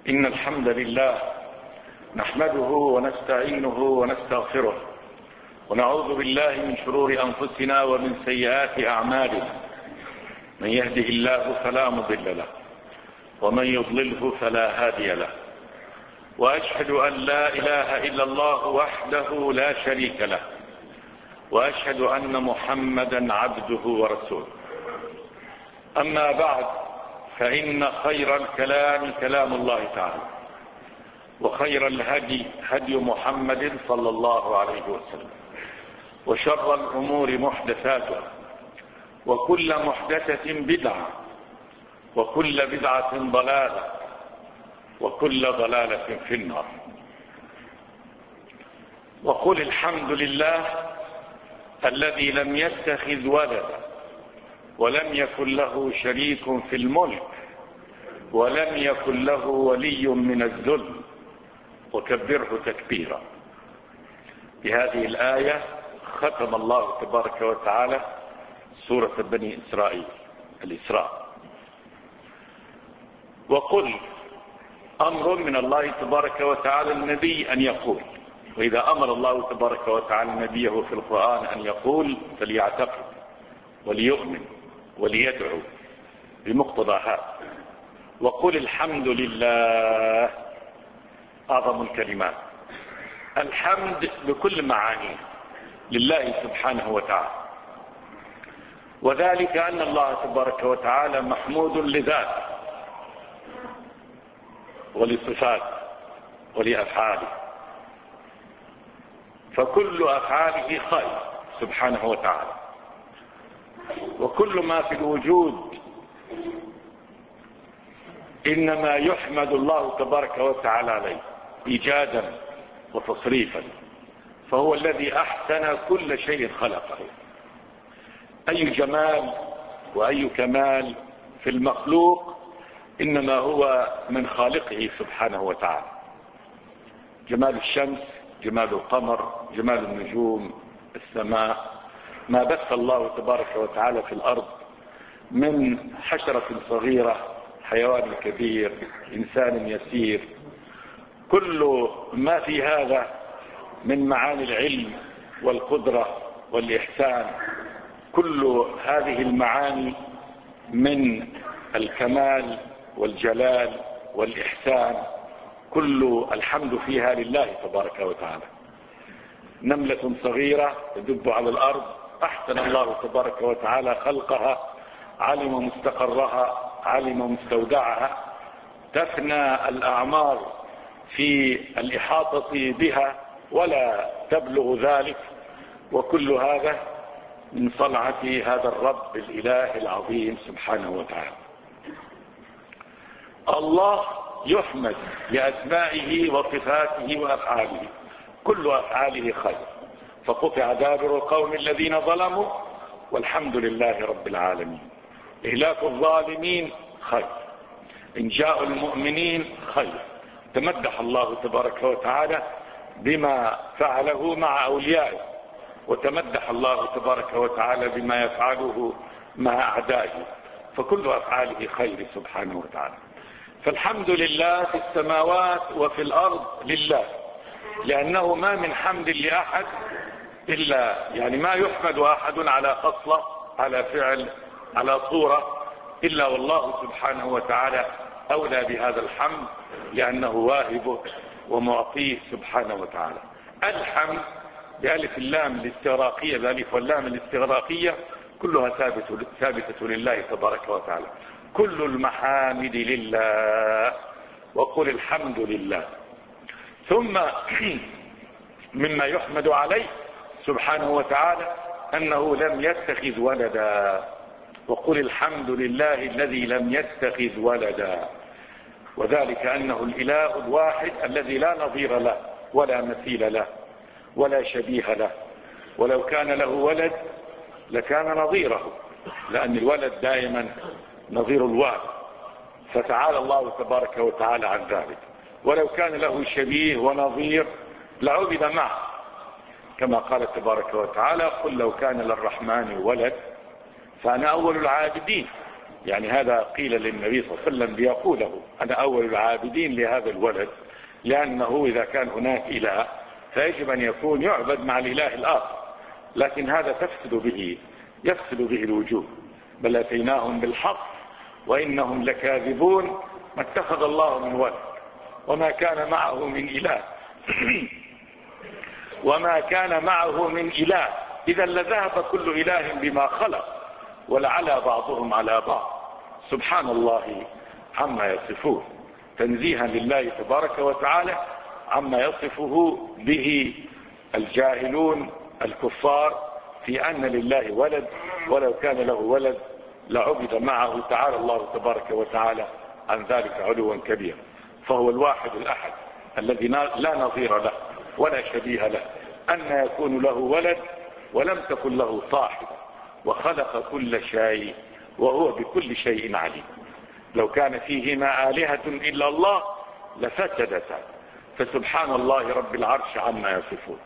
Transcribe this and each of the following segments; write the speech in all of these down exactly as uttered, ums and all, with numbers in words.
إن الحمد لله نحمده ونستعينه ونستغفره ونعوذ بالله من شرور أنفسنا ومن سيئات أعمالنا. من يهده الله فلا مضل له ومن يضلله فلا هادي له، وأشهد أن لا إله إلا الله وحده لا شريك له، وأشهد أن محمدا عبده ورسوله. أما بعد، فإن خير الكلام كلام الله تعالى، وخير الهدي هدي محمد صلى الله عليه وسلم، وشر الأمور محدثاتها، وكل محدثة بدعة، وكل بدعة ضلالة، وكل ضلالة في النار. وقل الحمد لله الذي لم يتخذ ولدا ولم يكن له شريك في الملك ولم يكن له ولي من الذل وكبره تكبيرا. بهذه الآية ختم الله تبارك وتعالى سورة بني إسرائيل الإسراء. وقل أمر من الله تبارك وتعالى النبي أن يقول، وإذا أمر الله تبارك وتعالى نبيه في القرآن أن يقول فليعتقد وليؤمن وليدعو بمقتضى هذا. وقل الحمد لله أعظم الكلمات. الحمد بكل معانيه لله سبحانه وتعالى، وذلك أن الله تبارك وتعالى محمود لذاته ولصفاته ولأفعاله، فكل أفعاله خير سبحانه وتعالى، وكل ما في الوجود إنما يحمد الله تبارك وتعالى عليه إيجادا وتصريفا، فهو الذي أحسن كل شيء خلقه. أي جمال وأي كمال في المخلوق إنما هو من خالقه سبحانه وتعالى. جمال الشمس، جمال القمر، جمال النجوم، السماء، ما بث الله تبارك وتعالى في الأرض من حشرة صغيرة، حيوان كبير، إنسان يسير، كل ما في هذا من معاني العلم والقدرة والإحسان، كل هذه المعاني من الكمال والجلال والإحسان، كل الحمد فيها لله تبارك وتعالى. نملة صغيرة تدب على الأرض، أحسن الله تبارك وتعالى خلقها، علم مستقرها، علم مستودعها، تفنى الأعمار في الإحاطة بها ولا تبلغ ذلك، وكل هذا من صنعة هذا الرب الإله العظيم سبحانه وتعالى. الله يحمد لأسمائه وصفاته وأفعاله، كل أفعاله خير، فقطع دابر القوم الذين ظلموا والحمد لله رب العالمين. إهلاك الظالمين خير، إنجاء المؤمنين خير. تمدح الله تبارك وتعالى بما فعله مع أوليائه، وتمدح الله تبارك وتعالى بما يفعله مع أعدائه، فكل أفعاله خير سبحانه وتعالى. فالحمد لله في السماوات وفي الأرض لله، لأنه ما من حمد لأحد إلا، يعني ما يحمد أحد على خصلة، على فعل، على صورة، إلا والله سبحانه وتعالى أولى بهذا الحمد، لأنه واهبه ومعطيه سبحانه وتعالى. الحمد بألف اللام الاستغراقية، بألف واللام الاستغراقية، كلها ثابتة, ثابتة لله تبارك وتعالى. كل المحامد لله، وقل الحمد لله. ثم مما يحمد عليه سبحانه وتعالى أنه لم يتخذ ولدا، وقل الحمد لله الذي لم يتخذ ولدا، وذلك أنه الإله الواحد الذي لا نظير له ولا مثيل له ولا شبيه له، ولو كان له ولد لكان نظيره، لأن الولد دائما نظير الوالد، فتعالى الله تبارك وتعالى عن ذلك. ولو كان له شبيه ونظير لعبد معه، كما قال تبارك وتعالى قل لو كان للرحمن ولد فأنا أول العابدين. يعني هذا قيل للنبي صلى الله عليه وسلم ليقوله أنا أول العابدين لهذا الولد، لأنه إذا كان هناك إله فيجب أن يكون يعبد مع الإله الآخر، لكن هذا تفسد به يفسد به الوجود. بل أتيناهم بالحق وإنهم لكاذبون ما اتخذ الله من ولد وما كان معه من إله وما كان معه من إله إذا لذهب كل إله بما خلق ولعلى بعضهم على بعض. سبحان الله عما يصفون، تنزيها لله تبارك وتعالى عما يصفه به الجاهلون الكفار في أن لله ولد، ولو كان له ولد لعبد معه. تعالى الله تبارك وتعالى عن ذلك علوا كبيرا، فهو الواحد الأحد الذي لا نظير له ولا شبيه له، أن يكون له ولد ولم تكن له صاحب، وخلق كل شيء وهو بكل شيء عليم. لو كان فيهما آلهة إلا الله لفسدتا، فسبحان الله رب العرش عما يصفون.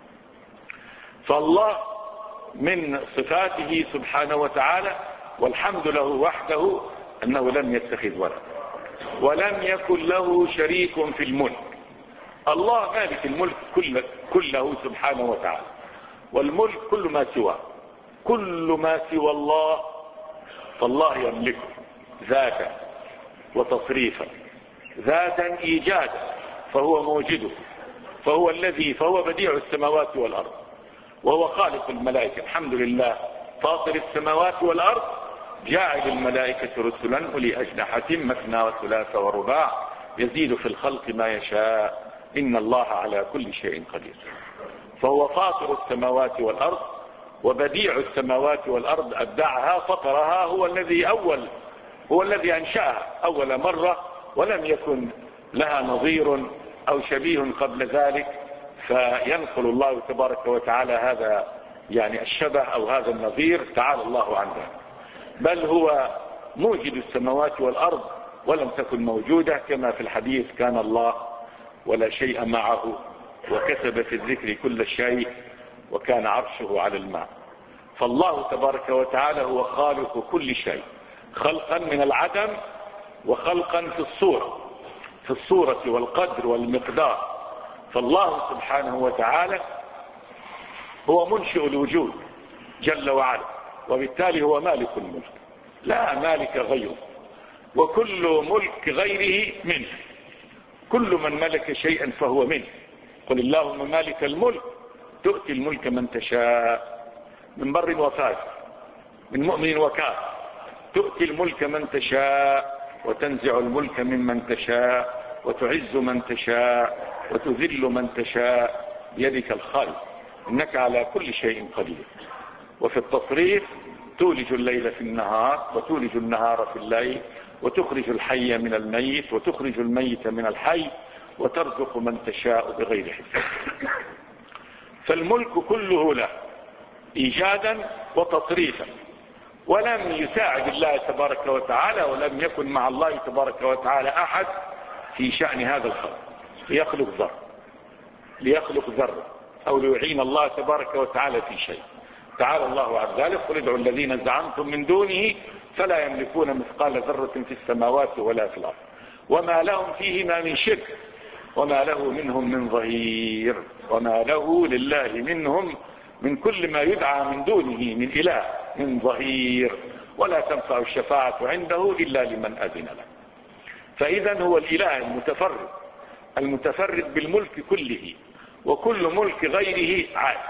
فالله من صفاته سبحانه وتعالى والحمد له وحده أنه لم يتخذ ولد ولم يكن له شريك في الملك. الله مالك الملك كله, كله سبحانه وتعالى، والملك كل ما سواه، كل ما سوى الله فالله يملكه ذاتا وتصريفا، ذاتا إيجادا فهو موجده، فهو الذي فهو بديع السماوات والأرض، وهو خالق الملائكة. الحمد لله فاطر السماوات والأرض جاعل الملائكة رسلا أولي أجنحة مثنى وثلاث ورباع يزيد في الخلق ما يشاء إن الله على كل شيء قدير. فهو فاطر السماوات والأرض وبديع السماوات والأرض، أبدعها فطرها، هو الذي أول هو الذي أنشأها أول مرة ولم يكن لها نظير أو شبيه قبل ذلك، فينقل الله تبارك وتعالى هذا يعني الشبه أو هذا النظير، تعالى الله عن ذلك. بل هو موجد السماوات والأرض ولم تكن موجودة، كما في الحديث كان الله ولا شيء معه وكتب في الذكر كل شيء وكان عرشه على الماء. فالله تبارك وتعالى هو خالق كل شيء، خلقا من العدم وخلقا في الصورة في الصورة والقدر والمقدار. فالله سبحانه وتعالى هو منشئ الوجود جل وعلا، وبالتالي هو مالك الملك لا مالك غيره، وكل ملك غيره منه. كل من ملك شيئا فهو منه. قل اللهم مالك الملك تؤتي الملك من تشاء من بر وفاجر من مؤمن وكافر، تؤتي الملك من تشاء وتنزع الملك ممن تشاء وتعز من تشاء وتذل من تشاء بيدك الخير إنك على كل شيء قدير. وفي التصريف تولج الليل في النهار وتولج النهار في الليل وتخرج الحي من الميت وتخرج الميت من الحي وترزق من تشاء بغير حساب. فالملك كله له إيجادا وتصريفا، ولم يساعد الله تبارك وتعالى ولم يكن مع الله تبارك وتعالى أحد في شأن هذا الخلق ليخلق ذر ليخلق ذر أو ليعين الله تبارك وتعالى في شيء. تعالى الله عن ذلك. قل ادعوا الذين زعمتم من دونه فلا يملكون مثقال ذرة في السماوات ولا في الأرض وما لهم فيهما من شرك وما له منهم من ظهير وما له لله منهم من كل ما يدعى من دونه من إله من ظهير ولا تنفع الشفاعة عنده إلا لمن أذن له. فإذا هو الإله المتفرد المتفرد بالملك كله، وكل ملك غيره عاري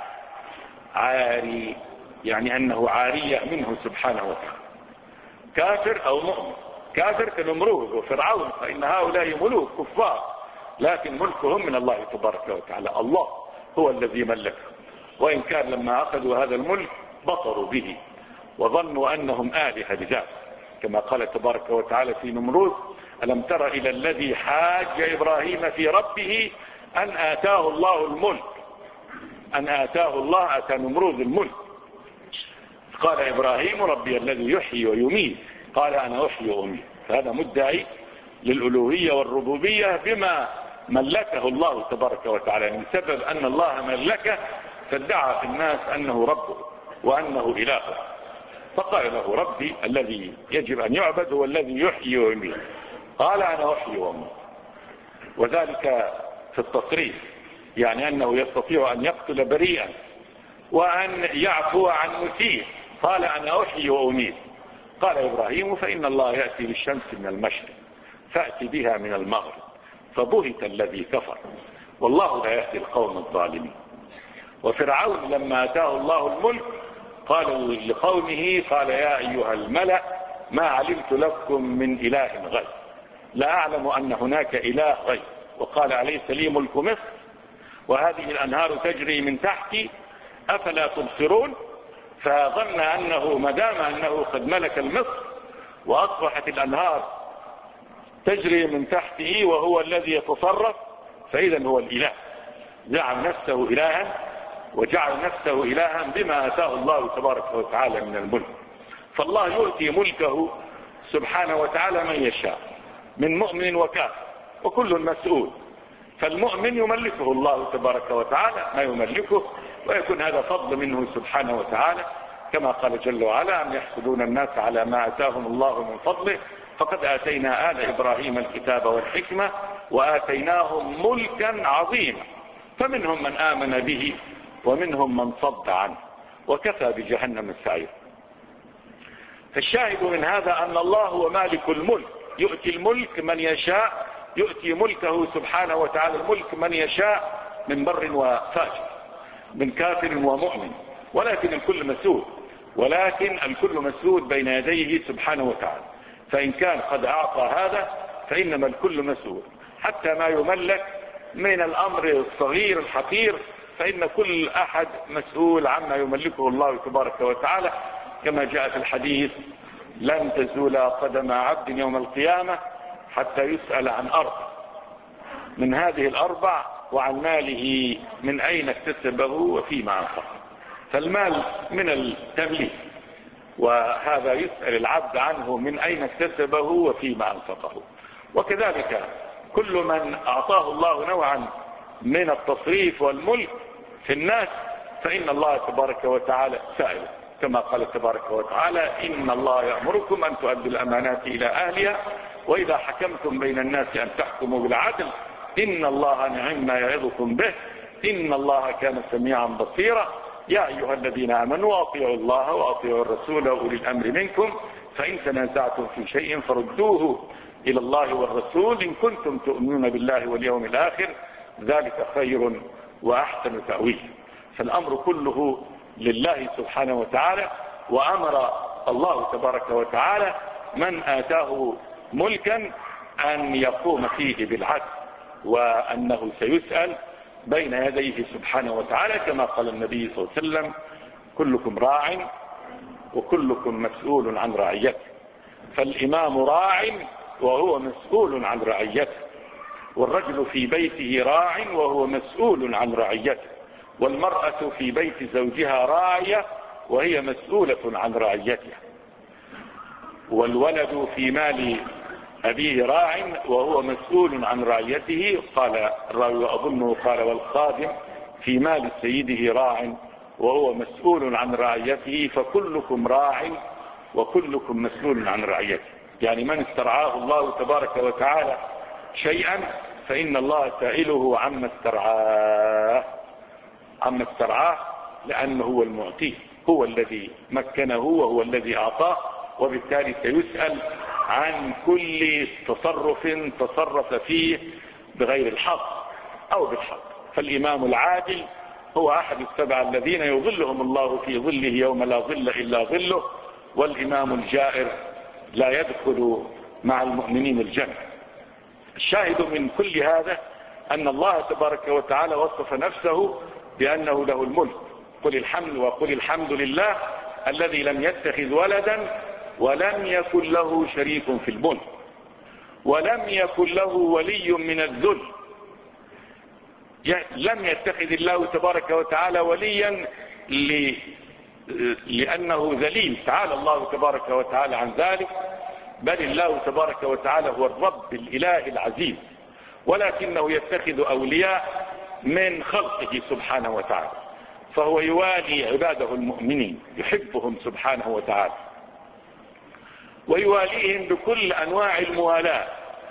عاري يعني أنه عارية منه سبحانه وتعالى. كافر أو مؤمن، كافر كنمرود وفرعون فإن هؤلاء ملوك كفار، لكن ملكهم من الله تبارك وتعالى. الله هو الذي ملكه، وإن كان لما أخذوا هذا الملك بطروا به وظنوا أنهم آلهة بذات، كما قال تبارك وتعالى في نمرود: ألم تر إلى الذي حاج إبراهيم في ربه أن آتاه الله الملك أن آتاه الله أتى نمرود الملك. قال إبراهيم: ربي الذي يحيي ويميت، قال أنا أحيي وأميت. فهذا مدعي للألوهية والربوبية بما ملكه الله تبارك وتعالى، من سبب أن الله ملكه فادعى في الناس أنه ربه وأنه إلهه. فقال له ربي الذي يجب أن يعبد هو الذي يحيي ويميت. قال أنا أحيي وأميت، وذلك في التصريف، يعني أنه يستطيع أن يقتل بريئا وأن يعفو عن مسيء. قال أنا أحيي وأميت. قال إبراهيم فإن الله يأتي بالشمس من المشرق فأتي بها من المغرب فبهت الذي كفر والله لا يهدي القوم الظالمين. وفرعون لما أتاه الله الملك قال لقومه قال يا أيها الملأ ما علمت لكم من إله غير، لا أعلم أن هناك إله غير. وقال أليس لي ملك مصر وهذه الأنهار تجري من تحتي أفلا تبصرون؟ فظن أنه مدام أنه قد ملك المصر وأصبحت الأنهار تجري من تحته وهو الذي يتصرف فإذا هو الإله، جعل نفسه إلها وجعل نفسه إلها بما أتاه الله تبارك وتعالى من الملك. فالله يؤتي ملكه سبحانه وتعالى من يشاء من مؤمن وكافر وكل مسؤول. فالمؤمن يملكه الله تبارك وتعالى ما يملكه، ويكون هذا فضل منه سبحانه وتعالى، كما قال جل وعلا أم يحسدون الناس على ما آتاهم الله من فضله فقد آتينا آل إبراهيم الكتاب والحكمة وآتيناهم ملكا عظيما فمنهم من آمن به ومنهم من صد عنه وكفى بجهنم السعير. فالشاهد من هذا أن الله هو مالك الملك، يؤتي الملك من يشاء، يؤتي ملكه سبحانه وتعالى الملك من يشاء من بر وفاجر من كافر ومؤمن، ولكن الكل مسؤول، ولكن الكل مسؤول بين يديه سبحانه وتعالى. فإن كان قد أعطى هذا فإنما الكل مسؤول، حتى ما يملك من الأمر الصغير الحقير فإن كل أحد مسؤول عما يملكه الله تبارك وتعالى، كما جاء في الحديث لن تزول قدم عبد يوم القيامة حتى يسأل عن أربع، من هذه الأربع وعن ماله من أين اكتسبه وفيما أنفقه. فالمال من التمليك، وهذا يسأل العبد عنه من أين اكتسبه وفيما أنفقه. وكذلك كل من أعطاه الله نوعا من التصريف والملك في الناس فإن الله تبارك وتعالى سائل، كما قال تبارك وتعالى إن الله يأمركم أن تؤدوا الأمانات إلى أهلها وإذا حكمتم بين الناس أن تحكموا بالعدل إن الله نعم ما يعظكم به إن الله كان سميعا بصيرا. يا أيها الذين آمنوا أطيعوا الله وأطيعوا الرسول وأولي الأمر منكم فإن تنازعتم في شيء فردوه إلى الله والرسول إن كنتم تؤمنون بالله واليوم الآخر ذلك خير وأحسن تأويل. فالأمر كله لله سبحانه وتعالى، وأمر الله تبارك وتعالى من آتاه ملكا أن يقوم فيه بالعدل، وأنه سيسأل بين يديه سبحانه وتعالى، كما قال النبي صلى الله عليه وسلم كلكم راع وكلكم مسؤول عن رعيته. فالإمام راع وهو مسؤول عن رعيته، والرجل في بيته راع وهو مسؤول عن رعيته، والمرأة في بيت زوجها راعية وهي مسؤولة عن رعيتها، والولد في مال أبيه راع وهو مسؤول عن رعيته. قال الراوي أظنه قال والخادم في مال سيده راع وهو مسؤول عن رعيته فكلكم راع وكلكم مسؤول عن رعيته. يعني من استرعاه الله تبارك وتعالى شيئا فإن الله سائله عما استرعاه عما استرعاه لأنه هو المعطيه، هو الذي مكنه وهو الذي أعطاه، وبالتالي سيسأل عن كل تصرف تصرف فيه بغير الحق أو بالحق. فالإمام العادل هو أحد السبع الذين يظلهم الله في ظله يوم لا ظل إلا ظله، والإمام الجائر لا يدخل مع المؤمنين الجنة. الشاهد من كل هذا أن الله تبارك وتعالى وصف نفسه بأنه له الملك. قل الحمد وقل الحمد لله الذي لم يتخذ ولدا ولم يكن له شريك في الملك ولم يكن له ولي من الذل. لم يتخذ الله تبارك وتعالى وليا ل... لأنه ذليل، تعالى الله تبارك وتعالى عن ذلك، بل الله تبارك وتعالى هو الرب الإله العزيز، ولكنه يتخذ أولياء من خلقه سبحانه وتعالى. فهو يوالي عباده المؤمنين، يحبهم سبحانه وتعالى، ويواليهم بكل أنواع الموالاة،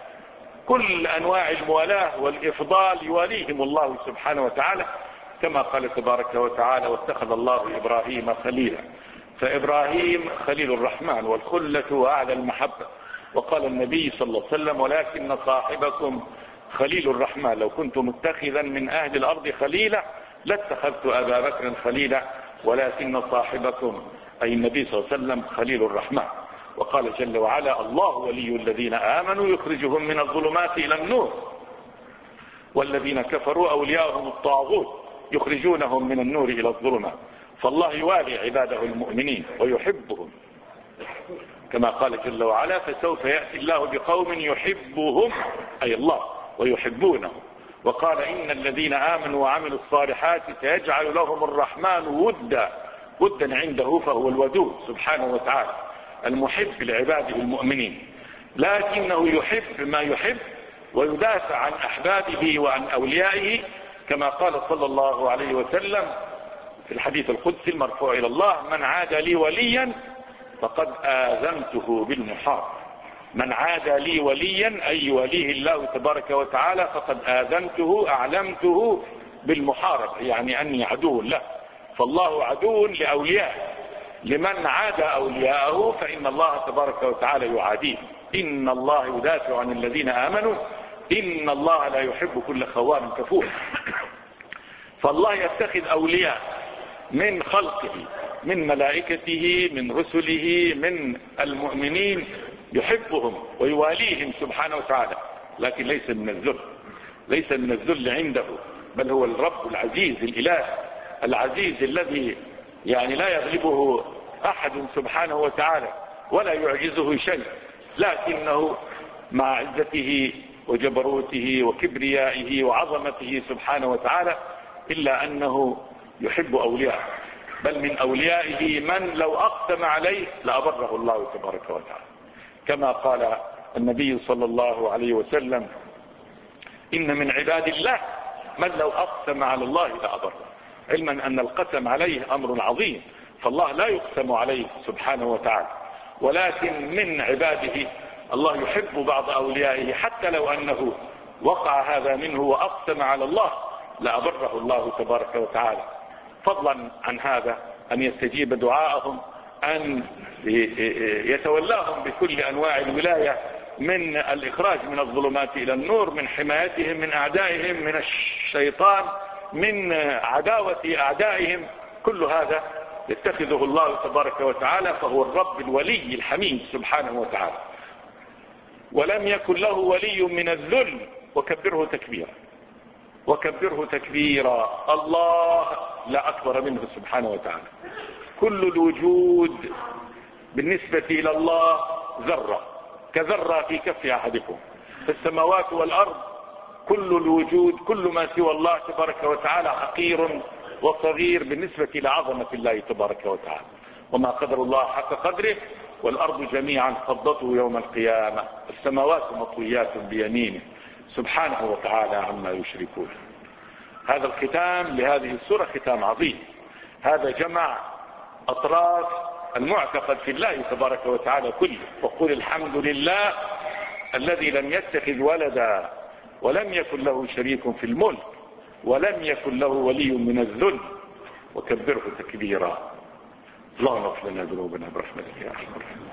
كل أنواع الموالاة والإفضال يواليهم الله سبحانه وتعالى، كما قال تبارك وتعالى: واتخذ الله إبراهيم خليلا. فإبراهيم خليل الرحمن والخلة أعلى المحبة. وقال النبي صلى الله عليه وسلم: ولكن صاحبكم خليل الرحمن، لو كنت متخذا من أهل الأرض خليلا لاتخذت أبا بكر خليلا، ولكن صاحبكم أي النبي صلى الله عليه وسلم خليل الرحمن. وقال جل وعلا: الله ولي الذين آمنوا يخرجهم من الظلمات إلى النور، والذين كفروا أولياءهم الطاغوت يخرجونهم من النور إلى الظلمات. فالله يوالي عباده المؤمنين ويحبهم، كما قال جل وعلا: فسوف يأتي الله بقوم يحبهم أي الله ويحبونه. وقال: إن الذين آمنوا وعملوا الصالحات سيجعل لهم الرحمن ودا، ودا عنده فهو الودود سبحانه وتعالى المحب لعباده المؤمنين، لكنه يحب ما يحب ويدافع عن أحبابه وعن أوليائه، كما قال صلى الله عليه وسلم في الحديث القدسي المرفوع إلى الله: من عاد لي وليا فقد آذنته بالمحارب. من عاد لي وليا أي وليه الله تبارك وتعالى فقد آذنته، أعلمته بالمحارب، يعني أني عدو له. فالله عدو لأوليائه، لمن عاد أولياءه فإن الله تبارك وتعالى يعاديه. إن الله يدافع عن الذين آمنوا إن الله لا يحب كل خوان كفور. فالله يتخذ أولياء من خلقه، من ملائكته، من رسله، من المؤمنين، يحبهم ويواليهم سبحانه وتعالى، لكن ليس من الذل، ليس من الذل عنده، بل هو الرب العزيز الإله العزيز الذي يعني لا يغلبه أحد سبحانه وتعالى ولا يعجزه شيء، لكنه مع عزته وجبروته وكبريائه وعظمته سبحانه وتعالى إلا أنه يحب أولياءه، بل من أوليائه من لو أقسم عليه لأبره الله تبارك وتعالى، كما قال النبي صلى الله عليه وسلم: إن من عباد الله من لو أقسم على الله لأبره، علما أن القسم عليه أمر عظيم، فالله لا يقسم عليه سبحانه وتعالى، ولكن من عباده الله يحب بعض أوليائه حتى لو أنه وقع هذا منه وأقسم على الله لأبره الله تبارك وتعالى، فضلا عن هذا أن يستجيب دعاءهم، أن يتولاهم بكل أنواع الولاية، من الإخراج من الظلمات إلى النور، من حمايتهم من أعدائهم، من الشيطان، من عداوة أعدائهم، كل هذا يتخذه الله تبارك وتعالى، فهو الرب الولي الحميد سبحانه وتعالى. ولم يكن له ولي من الذل، وكبره تكبيرا، وكبره تكبيرا. الله لا أكبر منه سبحانه وتعالى. كل الوجود بالنسبة إلى الله ذرة، كذرة في كف أحدكم. في السماوات والأرض كل الوجود، كل ما سوى الله تبارك وتعالى حقير وصغير بالنسبة لعظمة الله تبارك وتعالى. وما قدر الله حق قدره، والأرض جميعا قبضته يوم القيامة، السماوات مطويات بيمينه سبحانه وتعالى عما يشركون. هذا الختام لهذه السورة ختام عظيم، هذا جمع أطراف المعتقد في الله تبارك وتعالى كله. وقل الحمد لله الذي لم يتخذ ولدا ولم يكن له شريك في الملك ولم يكن له ولي من الذل وكبره تكبيرا. اللهم اغفر لنا ذنوبنا برحمتك يا ارحم الراحمين.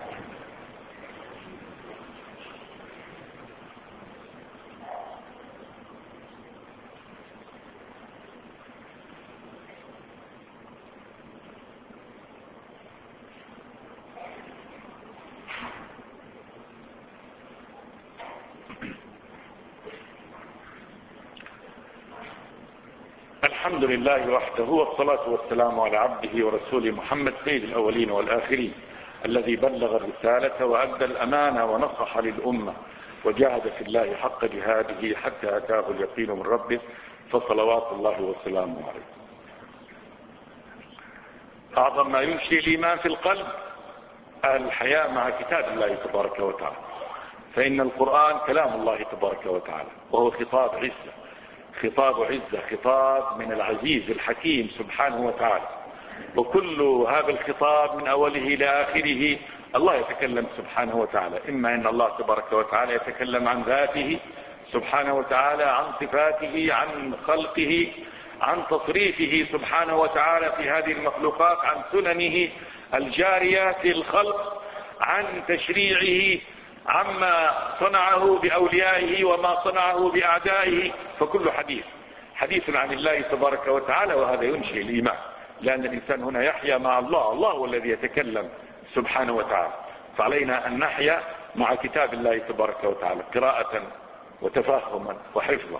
الحمد لله وحده، والصلاة والسلام على عبده ورسوله محمد سيد الأولين والآخرين، الذي بلغ الرسالة وأدى الأمانة ونصح للأمة وجاهد في الله حق جهاده حتى أتاه اليقين من ربه، فصلوات الله وسلامه عليه. أعظم ما ينشئ الإيمان في القلب الحياة مع كتاب الله تبارك وتعالى، فإن القرآن كلام الله تبارك وتعالى، وهو خطاب عزة، خطاب عزة، خطاب من العزيز الحكيم سبحانه وتعالى. وكل هذا الخطاب من أوله إلى آخره الله يتكلم سبحانه وتعالى، إما أن الله تبارك وتعالى يتكلم عن ذاته سبحانه وتعالى، عن صفاته، عن خلقه، عن تصريفه سبحانه وتعالى في هذه المخلوقات، عن سننه الجارية في الخلق، عن تشريعه، عما صنعه بأوليائه وما صنعه بأعدائه. فكل حديث حديث عن الله تبارك وتعالى، وهذا ينشئ الإيمان، لأن الإنسان هنا يحيا مع الله، الله هو الذي يتكلم سبحانه وتعالى. فعلينا أن نحيا مع كتاب الله تبارك وتعالى قراءة وتفهما وحفظا.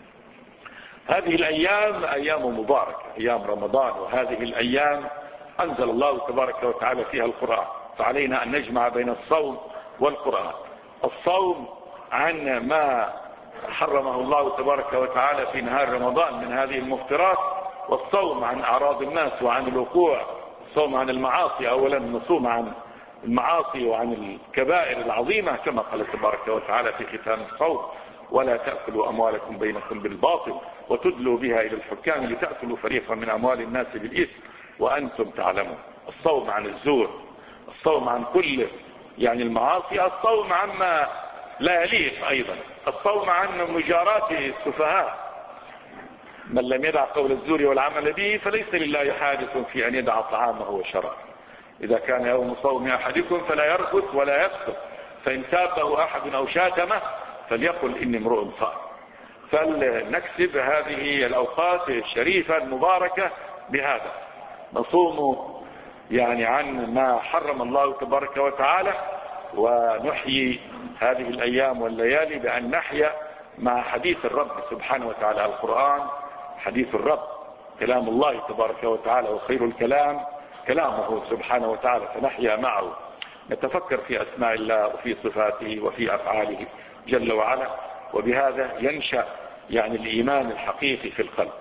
هذه الأيام أيام مباركة، أيام رمضان، وهذه الأيام أنزل الله تبارك وتعالى فيها القرآن، فعلينا أن نجمع بين الصوم والقرآن. الصوم عن ما حرمه الله تبارك وتعالى في نهار رمضان من هذه المفترات، والصوم عن أعراض الناس وعن الوقوع، الصوم عن المعاصي. أولا نصوم عن المعاصي وعن الكبائر العظيمة كما قال تبارك وتعالى في ختام الصوم: ولا تأكلوا أموالكم بينكم بالباطل وتدلوا بها إلى الحكام لتأكلوا فريقا من أموال الناس بالإثم وأنتم تعلمون. الصوم عن الزور، الصوم عن كل يعني المعاصي، الصوم عما لا يليق، أيضا الصوم عن مجاراة السفهاء. من لم يدع قول الزور والعمل به فليس لله حاجة في أن يدع طعامه وشرابه. إذا كان يوم صوم أحدكم فلا يرفث ولا يفسق، فإن سابه أحد أو شاتمه فليقل إني امرؤ صائم. فلنكسب هذه الأوقات الشريفة المباركة بهذا، نصوم يعني عن ما حرم الله تبارك وتعالى، ونحيي هذه الأيام والليالي بأن نحيا مع حديث الرب سبحانه وتعالى. القرآن حديث الرب، كلام الله تبارك وتعالى، وخير الكلام كلامه سبحانه وتعالى، فنحيا معه، نتفكر في أسماء الله وفي صفاته وفي أفعاله جل وعلا. وبهذا ينشأ يعني الإيمان الحقيقي في القلب،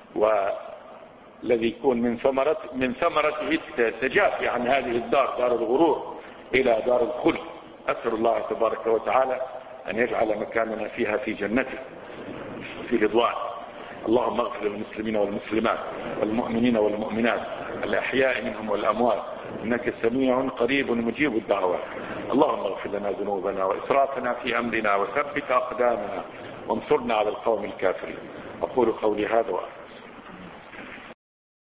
والذي يكون من ثمرة من ثمرته التجافي عن هذه الدار، دار الغرور، إلى دار الخلد. أسأل الله تبارك وتعالى أن يجعل مكاننا فيها في جنته في رضوانه. اللهم اغفر للمسلمين والمسلمات والمؤمنين والمؤمنات الأحياء منهم والأموات، إنك سميع قريب مجيب الدعوات. اللهم اغفر لنا ذنوبنا وإسرافنا في أمرنا، وثبت أقدامنا، وانصرنا على القوم الكافرين. أقول قولي هذا وأفعل.